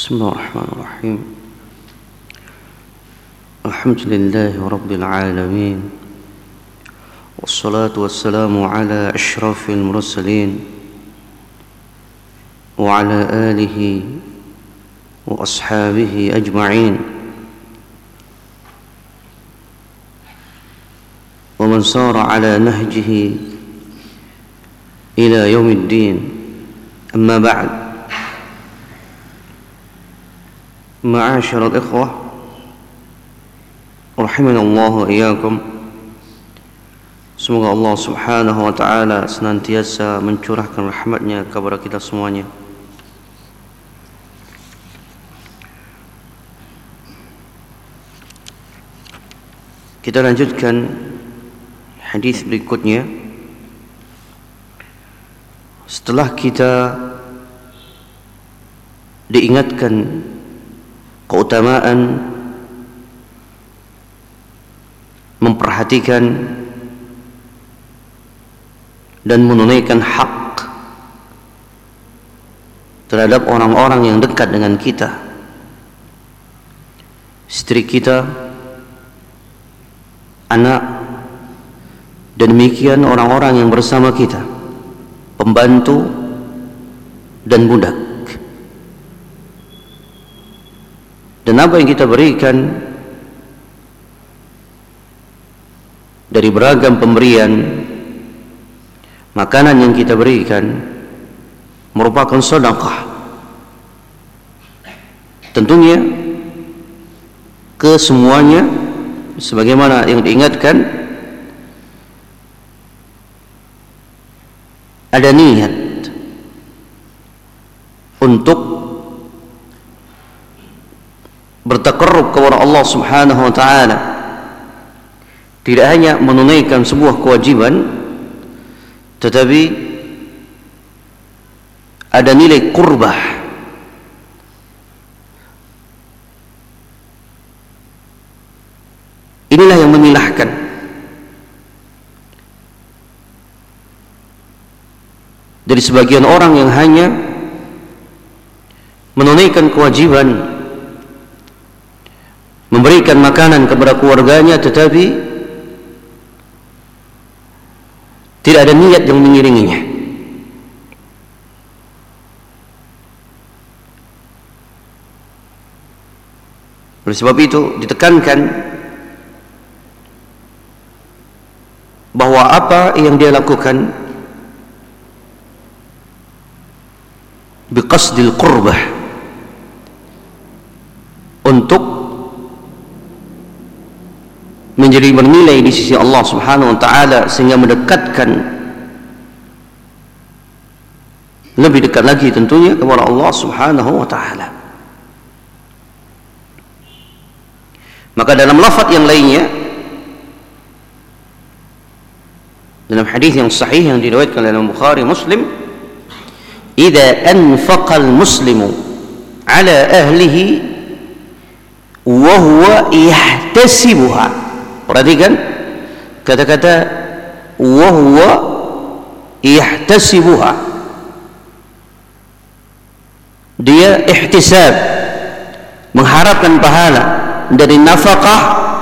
بسم الله الرحمن الرحيم الحمد لله رب العالمين والصلاة والسلام على أشرف المرسلين وعلى آله وأصحابه أجمعين ومن سار على نهجه إلى يوم الدين أما بعد Ma'asyiral ikhwah rahimanallahu wa iyyakum. Semoga Allah Subhanahu wa taala senantiasa mencurahkan rahmat-Nya kepada kita semuanya. Kita lanjutkan hadis berikutnya. Setelah kita diingatkan keutamaan memperhatikan dan menunaikan hak terhadap orang-orang yang dekat dengan kita, istri kita, anak, dan demikian orang-orang yang bersama kita, pembantu dan budak. Dan apa yang kita berikan dari beragam pemberian, makanan yang kita berikan merupakan sedekah. Tentunya kesemuanya sebagaimana yang diingatkan, ada niat untuk bertakarrub kepada Allah Subhanahu wa taala, tidak hanya menunaikan sebuah kewajiban, tetapi ada nilai qurbah. Inilah yang menyilahkan. Dari sebagian orang yang hanya menunaikan kewajiban memberikan makanan kepada keluarganya, tetapi tidak ada niat yang mengiringinya. Oleh sebab itu ditekankan bahwa apa yang dia lakukan biqasdil qurbah, untuk menjadi bernilai di sisi Allah Subhanahu wa taala, sehingga mendekatkan lebih dekat lagi tentunya kepada Allah Subhanahu wa taala. Maka dalam lafaz yang lainnya, dalam hadis yang sahih yang diriwayatkan oleh Bukhari Muslim, idza anfaqa al-muslimu ala ahlihi wa huwa yahtasibuha. Perhatikan kata-kata wa huwa yahtasibuha. Dia ihtisab, mengharapkan pahala dari nafkah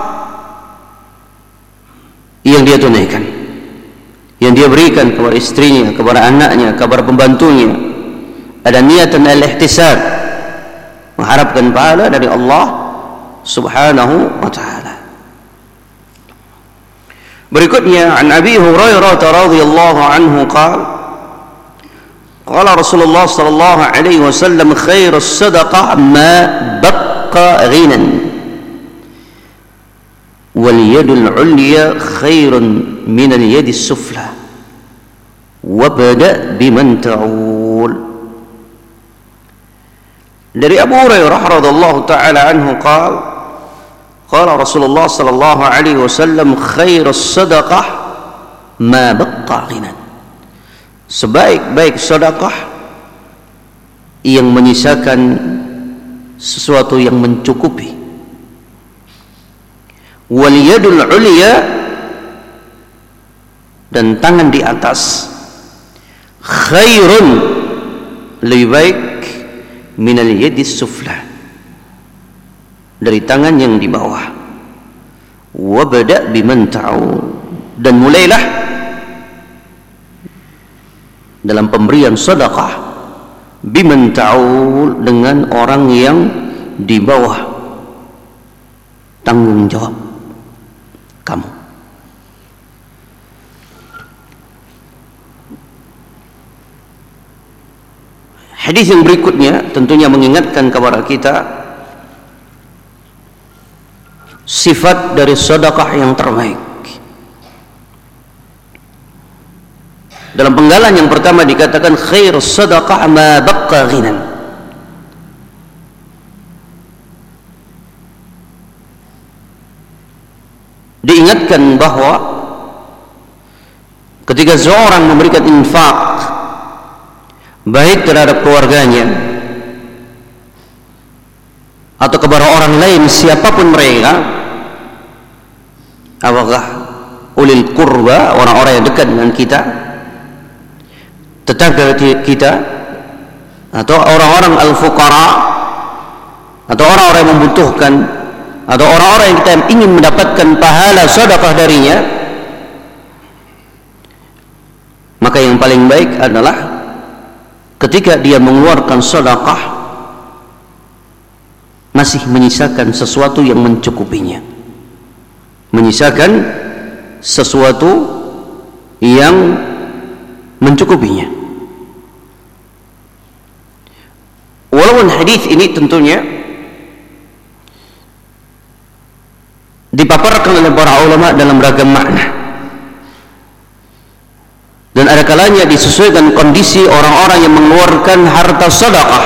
yang dia tunaikan, yang dia berikan kepada istrinya, kepada anaknya, kepada pembantunya. Ada niatan al-ihtisab, mengharapkan pahala dari Allah Subhanahu wa taala. Berikutnya, an Abi Hurairah radhiyallahu anhu qala qala Rasulullah sallallahu alaihi wasallam khairus sadaqah ma baqa ghinan wal yadul ulya khairun min al yadis sufla wabda biman ta'ul. Dari Abu Hurairah radhiyallahu taala anhu qala qala Rasulullah sallallahu alaihi wasallam khairus sadaqah ma baqa ghinan. Sebaik-baik sedekah yang menyisakan sesuatu yang mencukupi. Wal yadul ulya, dan tangan di atas, khairun, lebih baik minal yadis sufla, dari tangan yang di bawah. Wabda biman ta'ul, dan mulailah dalam pemberian sedekah biman ta'ul, dengan orang yang di bawah tanggung jawab kamu. Hadis yang berikutnya tentunya mengingatkan kepada kita sifat dari sedekah yang terbaik. Dalam penggalan yang pertama dikatakan khair sedekah ma baqa ghinan. Diingatkan bahwa ketika seorang memberikan infak baik terhadap keluarganya atau kepada orang lain siapapun mereka, apakah ulil qurba, orang-orang yang dekat dengan kita, tetangga kita, atau orang-orang al-fuqara, atau orang-orang yang membutuhkan, atau orang-orang yang kita ingin mendapatkan pahala sedekah darinya, maka yang paling baik adalah ketika dia mengeluarkan sedekah masih menyisakan sesuatu yang mencukupinya, menyisakan sesuatu yang mencukupinya. Walaupun hadis ini tentunya dipaparkan oleh para ulama dalam beragam makna, dan ada kalanya disesuaikan kondisi orang-orang yang mengeluarkan harta sedekah.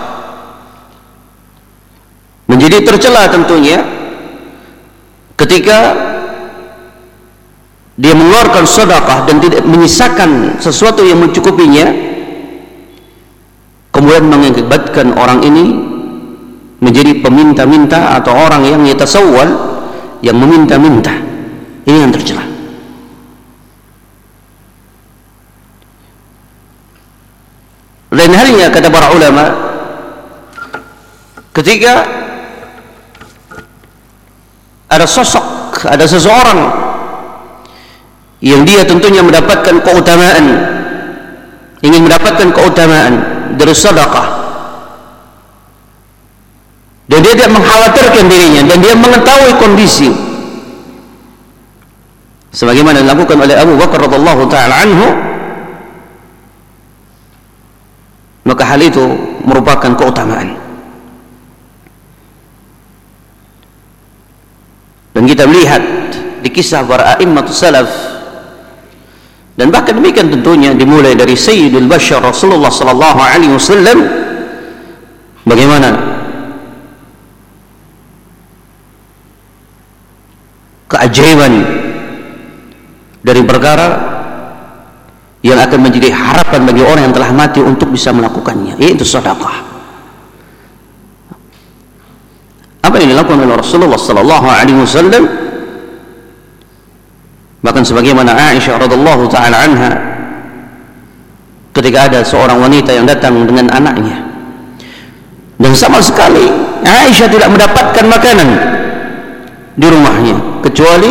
Menjadi tercela tentunya ketika dia mengeluarkan sedekah dan tidak menyisakan sesuatu yang mencukupinya, kemudian mengakibatkan orang ini menjadi peminta-minta atau orang yang yatasawwal, yang meminta-minta. Ini yang tercela. Lain halnya kata para ulama, ketika ada sosok, ada seseorang yang dia tentunya mendapatkan keutamaan, ingin mendapatkan keutamaan dari sedekah, dan dia tidak mengkhawatirkan dirinya, dan dia mengetahui kondisi sebagaimana dilakukan oleh Abu Bakar radhiyallahu taala anhu, maka hal itu merupakan keutamaan. Dan kita melihat di kisah para a'immatus salaf, dan bahkan demikian tentunya dimulai dari Sayyidul Bashar Rasulullah sallallahu alaihi wasallam, bagaimana keajaiban dari perkara yang akan menjadi harapan bagi orang yang telah mati untuk bisa melakukannya, yaitu sedekah. Apa yang dilakukan oleh Rasulullah sallallahu alaihi wasallam, bahkan sebagaimana Aisyah radhiyallahu taala anha, ketika ada seorang wanita yang datang dengan anaknya, dan sama sekali Aisyah tidak mendapatkan makanan di rumahnya kecuali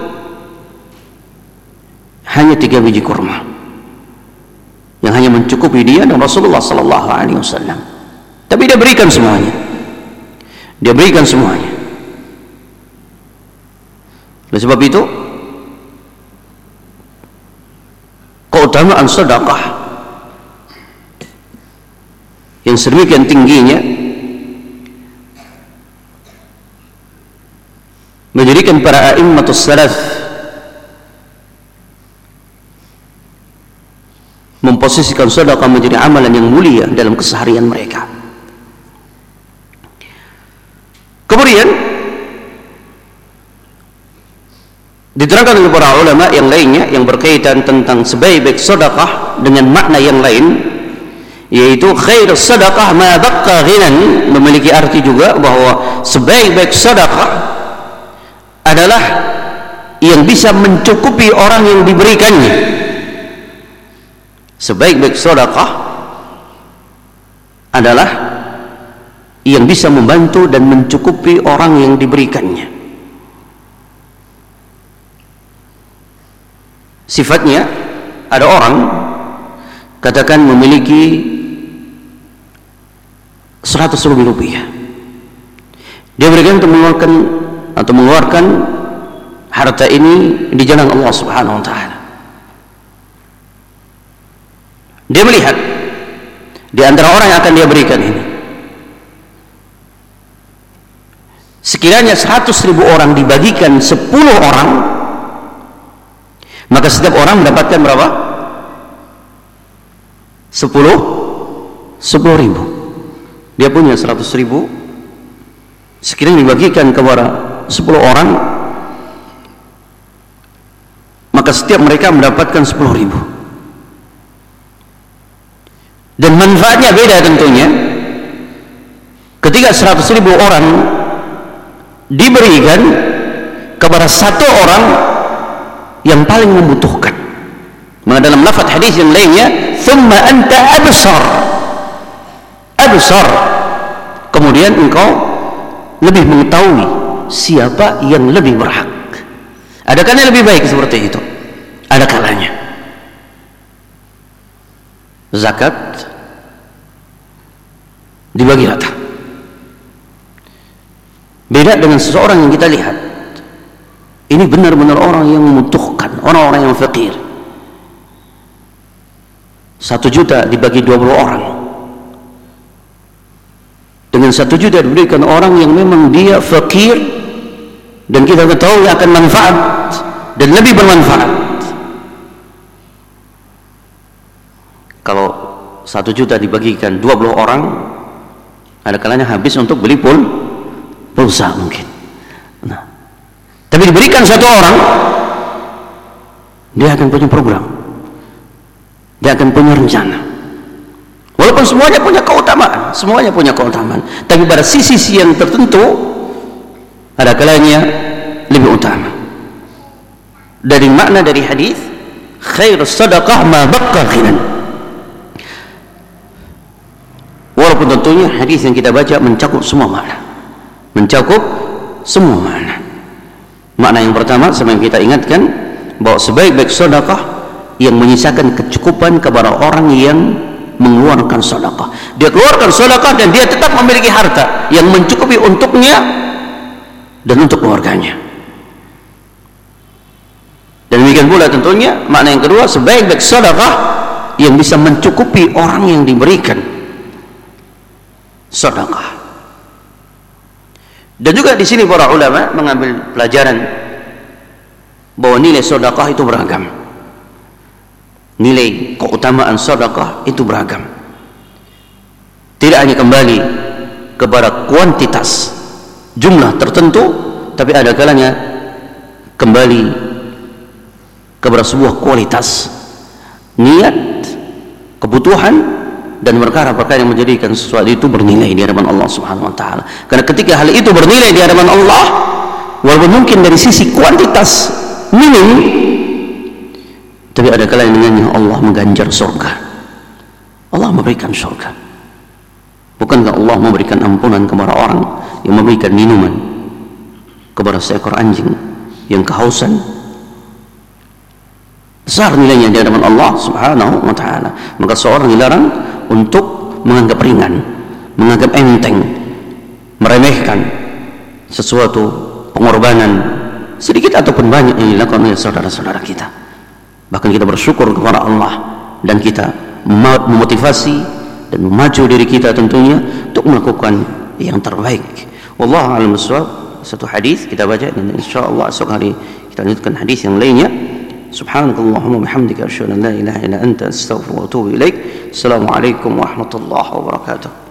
hanya 3 biji kurma yang hanya mencukupi dia dan Rasulullah sallallahu alaihi wasallam. Tapi dia berikan semuanya. Dia berikan semuanya. Oleh sebab itu, keutamaan sedekah yang sedemikian tingginya menjadikan para a'immatus salaf memposisikan sedekah menjadi amalan yang mulia dalam keseharian mereka. Kemudian diterangkan oleh para ulama yang lainnya yang berkaitan tentang sebaik-baik sedekah dengan makna yang lain, yaitu khair sedekah ma baqa ghinan, memiliki arti juga bahwa sebaik-baik sedekah adalah yang bisa mencukupi orang yang diberikannya. Sebaik-baik sedekah adalah yang bisa membantu dan mencukupi orang yang diberikannya. Sifatnya, ada orang katakan memiliki 100.000 rupiah, dia berikan untuk mengeluarkan harta ini di jalan Allah Subhanahu wa taala. Dia melihat di antara orang yang akan dia berikan ini, sekiranya 100.000 orang dibagikan 10 orang, maka setiap orang mendapatkan berapa? 10.000. Dia punya 100.000, sekiranya dibagikan kepada 10 orang, maka setiap mereka mendapatkan 10.000. Dan manfaatnya beda tentunya. Ketika 100.000 orang diberikan kepada satu orang yang paling membutuhkan. Maka dalam lafaz hadis yang lainnya, "Tsumma anta absar." Kemudian engkau lebih mengetahui siapa yang lebih berhak. Ada kalanya lebih baik seperti itu, ada kalanya zakat dibagi rata. Beda dengan seseorang yang kita lihat ini benar-benar orang yang membutuhkan, orang-orang yang fakir. 1 juta dibagi 20 orang. Dengan 1 juta diberikan orang yang memang dia fakir, dan kita ketahui akan manfaat dan lebih bermanfaat. Kalau 1 juta dibagikan 20 orang, ada kalanya habis untuk beli pulsa mungkin. Nah, tapi diberikan 1 orang, dia akan punya program, dia akan punya rencana. Walaupun semuanya punya keutamaan, tapi pada sisi yang tertentu ada kalanya lebih utama. Dari makna dari hadis, khairus sadaqah ma baqqa ghinan. Walaupun tentunya hadis yang kita baca mencakup semua makna. Makna yang pertama, sama yang kita ingatkan, bahwa sebaik-baik sedekah yang menyisakan kecukupan kepada orang yang mengeluarkan sedekah. Dia keluarkan sedekah dan dia tetap memiliki harta yang mencukupi untuknya dan untuk keluarganya. Dan demikian pula tentunya makna yang kedua, sebaik-baik sedekah yang bisa mencukupi orang yang diberikan sedekah. Dan juga di sini para ulama mengambil pelajaran bahwa nilai sedekah itu beragam. Nilai keutamaan sedekah itu beragam. Tidak hanya kembali kepada kuantitas jumlah tertentu, tapi ada kalanya kembali kepada sebuah kualitas niat, kebutuhan, dan perkara-perkara yang menjadikan sesuatu itu bernilai di hadapan Allah Subhanahu wa taala. Karena ketika hal itu bernilai di hadapan Allah, walaupun mungkin dari sisi kuantitas minim, tapi ada kalanya dengannya Allah mengganjar surga. Allah memberikan surga. Bukankah Allah memberikan ampunan kepada orang yang memberikan minuman kepada seekor anjing yang kehausan? Besar nilainya di hadapan Allah Subhanahu wa taala. Maka seorang dilarang untuk menganggap ringan, menganggap enteng, meremehkan sesuatu pengorbanan sedikit ataupun banyak yang dilakukan oleh saudara-saudara kita. Bahkan kita bersyukur kepada Allah dan kita memotivasi dan memacu diri kita tentunya untuk melakukan yang terbaik. Wallahu a'lam bishawab. Satu hadis kita baca dan insyaallah esok hari kita lanjutkan hadis yang lainnya. Subhanakallahumma bihamdika asyhadu an la ilaha illa anta astaghfiruka wa atubu ilaik. Assalamualaikum warahmatullahi wabarakatuh.